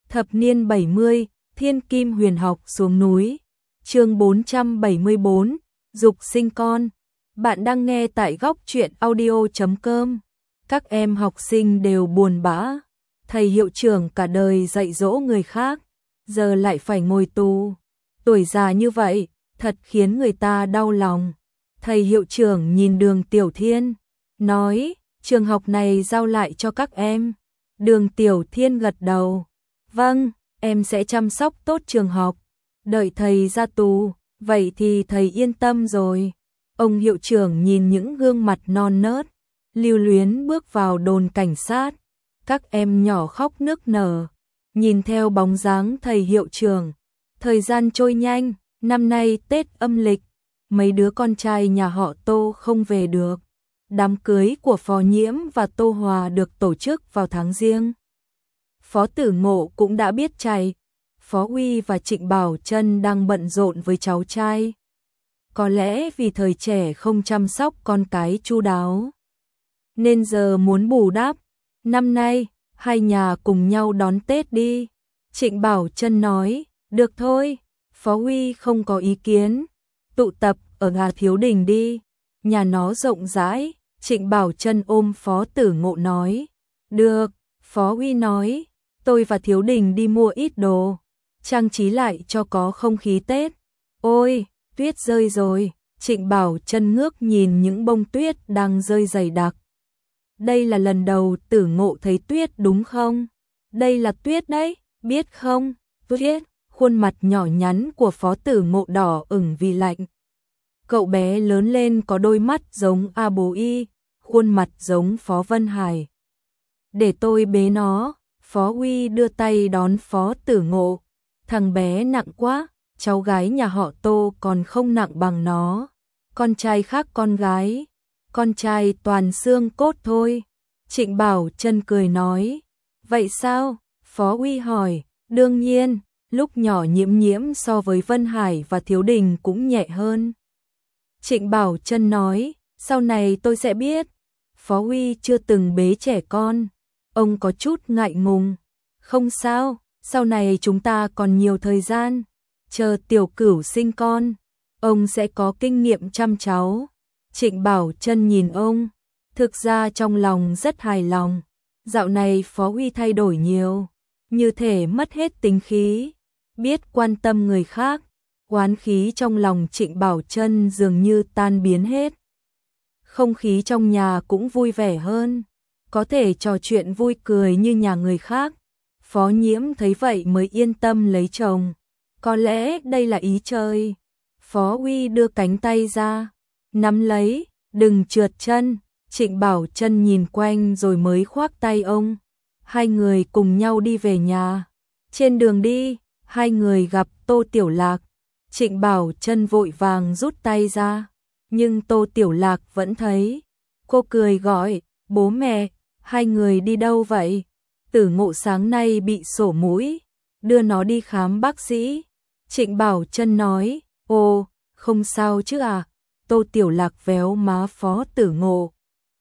Thập niên 70, Thiên Kim Huyền học xuống núi. Chương 474, dục sinh con. Bạn đang nghe tại góc truyện audio.com. Các em học sinh đều buồn bã. Thầy hiệu trưởng cả đời dạy dỗ người khác, giờ lại phải ngồi tù. Tuổi già như vậy, thật khiến người ta đau lòng. Thầy hiệu trưởng nhìn Đường Tiểu Thiên, nói, trường học này giao lại cho các em. Đường Tiểu Thiên gật đầu. Vâng, em sẽ chăm sóc tốt trường học. Đợi thầy ra tù, vậy thì thầy yên tâm rồi. Ông hiệu trưởng nhìn những gương mặt non nớt, lưu luyến bước vào đồn cảnh sát. Các em nhỏ khóc nức nở, nhìn theo bóng dáng thầy hiệu trưởng. Thời gian trôi nhanh, năm nay Tết âm lịch, mấy đứa con trai nhà họ Tô không về được. Đám cưới của Phó Nhiễm và Tô Hòa được tổ chức vào tháng Giêng. Phó Tử Ngộ cũng đã biết chạy. Phó Uy và Trịnh Bảo Trân đang bận rộn với cháu trai. Có lẽ vì thời trẻ không chăm sóc con cái chu đáo, nên giờ muốn bù đắp. Năm nay, hai nhà cùng nhau đón Tết đi. Trịnh Bảo Trân nói, được thôi. Phó Uy không có ý kiến. Tụ tập ở Hà Thiếu Đình đi. Nhà nó rộng rãi. Trịnh Bảo Trân ôm Phó Tử Ngộ nói, được. Phó Uy nói, tôi và Thiếu Đình đi mua ít đồ, trang trí lại cho có không khí Tết. Ôi, tuyết rơi rồi. Trịnh Bảo Trân ngước nhìn những bông tuyết đang rơi dày đặc. Đây là lần đầu Tử Ngộ thấy tuyết đúng không? Đây là tuyết đấy, biết không? Tuyết. Khuôn mặt nhỏ nhắn của Phó Tử Ngộ đỏ ửng vì lạnh. Cậu bé lớn lên có đôi mắt giống A Bố Y, khuôn mặt giống Phó Vân Hải. Để tôi bế nó. Phó Uy đưa tay đón Phó Tử Ngộ. Thằng bé nặng quá, cháu gái nhà họ Tô còn không nặng bằng nó. Con trai khác con gái, con trai toàn xương cốt thôi. Trịnh Bảo Trân cười nói, vậy sao? Phó Uy hỏi, đương nhiên, lúc nhỏ Nhiễm Nhiễm so với Vân Hải và Thiếu Đình cũng nhẹ hơn. Trịnh Bảo Trân nói, sau này tôi sẽ biết. Phó Uy chưa từng bế trẻ con. Ông có chút ngại ngùng. Không sao, sau này chúng ta còn nhiều thời gian. Chờ Tiểu Cửu sinh con, ông sẽ có kinh nghiệm chăm cháu. Trịnh Bảo Trân nhìn ông, thực ra trong lòng rất hài lòng. Dạo này Phó Uy thay đổi nhiều, như thể mất hết tính khí, biết quan tâm người khác. Oán khí trong lòng Trịnh Bảo Trân dường như tan biến hết. Không khí trong nhà cũng vui vẻ hơn, có thể trò chuyện vui cười như nhà người khác. Phó Nhiễm thấy vậy mới yên tâm lấy chồng. Có lẽ đây là ý trời. Phó Uy đưa cánh tay ra, nắm lấy, đừng trượt chân. Trịnh Bảo Trân nhìn quanh rồi mới khoác tay ông. Hai người cùng nhau đi về nhà. Trên đường đi, hai người gặp Tô Tiểu Lạc. Trịnh Bảo Trân vội vàng rút tay ra, nhưng Tô Tiểu Lạc vẫn thấy. Cô cười gọi, bố mẹ, hai người đi đâu vậy? Tử Ngộ sáng nay bị sổ mũi, đưa nó đi khám bác sĩ. Trịnh Bảo Trân nói, ồ, không sao chứ à? Tô Tiểu Lạc véo má Phó Tử Ngộ,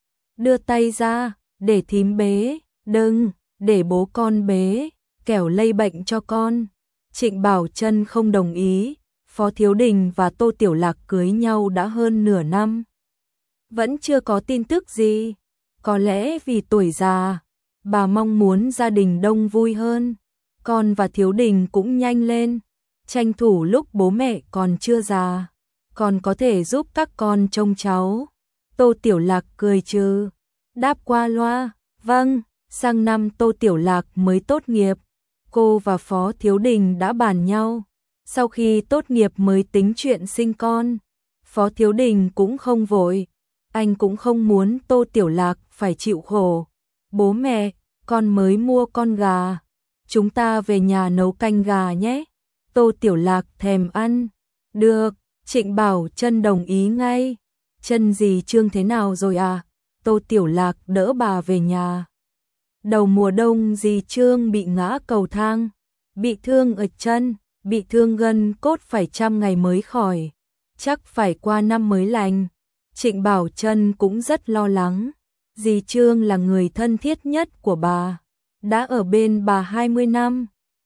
đưa tay ra, để thím bế. Đừng, để bố con bế, kẻo lây bệnh cho con. Trịnh Bảo Trân không đồng ý. Phó Thiếu Đình và Tô Tiểu Lạc cưới nhau đã hơn nửa năm, vẫn chưa có tin tức gì. Có lẽ vì tuổi già, bà mong muốn gia đình đông vui hơn. Con và Thiếu Đình cũng nhanh lên, tranh thủ lúc bố mẹ còn chưa già, còn có thể giúp các con trông cháu. Tô Tiểu Lạc cười trừ, đáp qua loa, vâng. Sang năm Tô Tiểu Lạc mới tốt nghiệp, cô và Phó Thiếu Đình đã bàn nhau, sau khi tốt nghiệp mới tính chuyện sinh con. Phó Thiếu Đình cũng không vội, anh cũng không muốn Tô Tiểu Lạc phải chịu khổ. Bố mẹ, con mới mua con gà, chúng ta về nhà nấu canh gà nhé. Tô Tiểu Lạc thèm ăn. Được. Trịnh Bảo Trân đồng ý ngay. Chân dì Trương thế nào rồi à? Tô Tiểu Lạc đỡ bà về nhà. Đầu mùa đông dì Trương bị ngã cầu thang, bị thương ở chân, bị thương gân cốt phải 100 ngày mới khỏi, chắc phải qua năm mới lành. Trịnh Bảo Trân cũng rất lo lắng. Dì Trương là người thân thiết nhất của bà, đã ở bên bà 20 năm,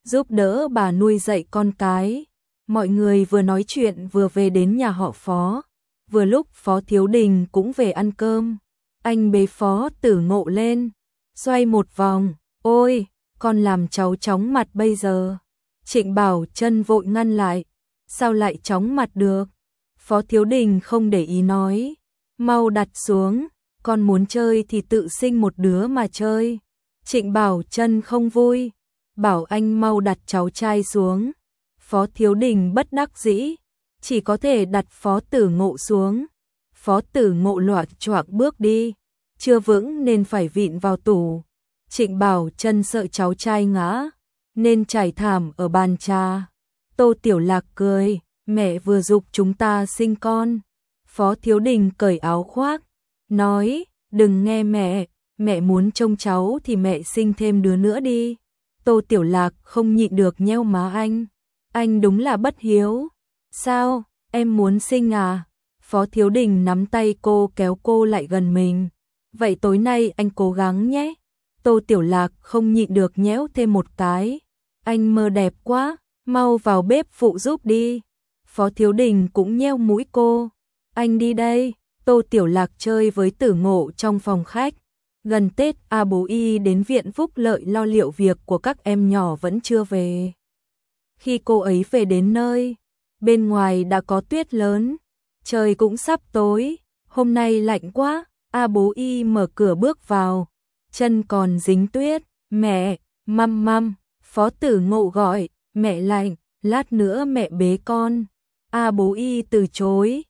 giúp đỡ bà nuôi dạy con cái. Mọi người vừa nói chuyện vừa về đến nhà họ Phó. Vừa lúc Phó Thiếu Đình cũng về ăn cơm. Anh bế Phó Tử Ngộ lên, xoay một vòng. Ôi, con làm cháu chóng mặt bây giờ. Trịnh Bảo Trân vội ngăn lại. Sao lại chóng mặt được? Phó Thiếu Đình không để ý nói. Mau đặt xuống, con muốn chơi thì tự sinh một đứa mà chơi. Trịnh Bảo Trân không vui. Bảo anh mau đặt cháu trai xuống. Phó Thiếu Đình bất đắc dĩ, chỉ có thể đặt Phó Tử Ngộ xuống. Phó Tử Ngộ loạng choạng bước đi, chưa vững nên phải vịn vào tủ. Trịnh Bảo Trân sợ cháu trai ngã, nên trải thảm ở bàn trà. Tô Tiểu Lạc cười, mẹ vừa giục chúng ta sinh con. Phó Thiếu Đình cởi áo khoác, nói, đừng nghe mẹ muốn trông cháu thì mẹ sinh thêm đứa nữa đi. Tô Tiểu Lạc không nhịn được nheo má anh đúng là bất hiếu. Sao, em muốn sinh à? Phó Thiếu Đình nắm tay cô kéo cô lại gần mình. Vậy tối nay anh cố gắng nhé. Tô Tiểu Lạc không nhịn được nhéo thêm một cái. Anh mơ đẹp quá, mau vào bếp phụ giúp đi. Phó Thiếu Đình cũng nheo mũi cô. Anh đi đây. Tô Tiểu Lạc chơi với Tử Ngộ trong phòng khách. Gần Tết, bố y đến viện phúc lợi lo liệu việc của các em nhỏ vẫn chưa về. Khi cô ấy về đến nơi, bên ngoài đã có tuyết lớn, trời cũng sắp tối, hôm nay lạnh quá. Bố y mở cửa bước vào, chân còn dính tuyết. Mẹ, măm, Phó Tử Ngộ gọi, mẹ lạnh, lát nữa mẹ bế con. Bố y từ chối.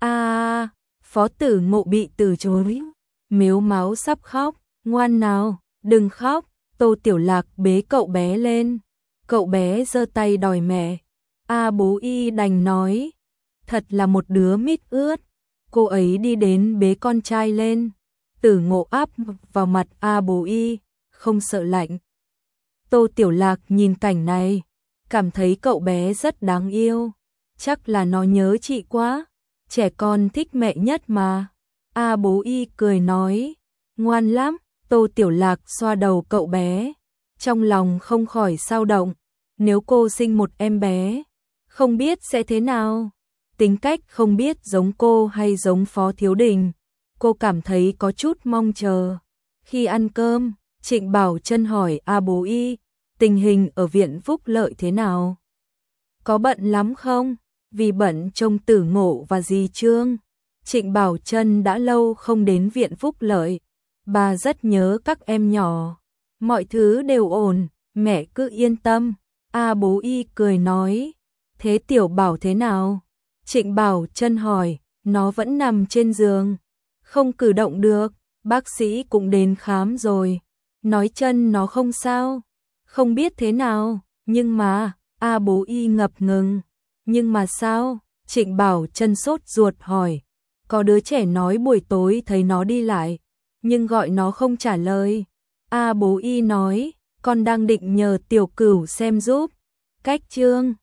Phó Tử Ngộ bị từ chối, mếu máu sắp khóc. Ngoan nào, đừng khóc. Tô Tiểu Lạc bế cậu bé lên. Cậu bé giơ tay đòi mẹ. Bố y đành nói, thật là một đứa mít ướt. Cô ấy đi đến bế con trai lên. Tử Ngộ áp vào mặt bố y, không sợ lạnh. Tô Tiểu Lạc nhìn cảnh này, cảm thấy cậu bé rất đáng yêu. Chắc là nó nhớ chị quá. Trẻ con thích mẹ nhất mà. Bố y cười nói, ngoan lắm. Tô Tiểu Lạc xoa đầu cậu bé, trong lòng không khỏi dao động. Nếu cô sinh một em bé, không biết sẽ thế nào. Tính cách không biết giống cô hay giống Phó Thiếu Đình, cô cảm thấy có chút mong chờ. Khi ăn cơm, Trịnh Bảo Trân hỏi bố y, tình hình ở viện phúc lợi thế nào? Có bận lắm không? Vì bận trông Tử Ngộ và dì Trương. Trịnh Bảo Trân đã lâu không đến viện phúc lợi. Bà rất nhớ các em nhỏ. Mọi thứ đều ổn, mẹ cứ yên tâm. Bố y cười nói, thế Tiểu Bảo thế nào? Trịnh Bảo Trân hỏi, nó vẫn nằm trên giường, không cử động được. Bác sĩ cũng đến khám rồi, nói chân nó không sao, không biết thế nào. Nhưng mà, bố y ngập ngừng. Nhưng mà sao? Trịnh Bảo Trân sốt ruột hỏi. Có đứa trẻ nói buổi tối thấy nó đi lại, nhưng gọi nó không trả lời. Bố y nói, con đang định nhờ Tiểu Cửu xem giúp. Cách Trương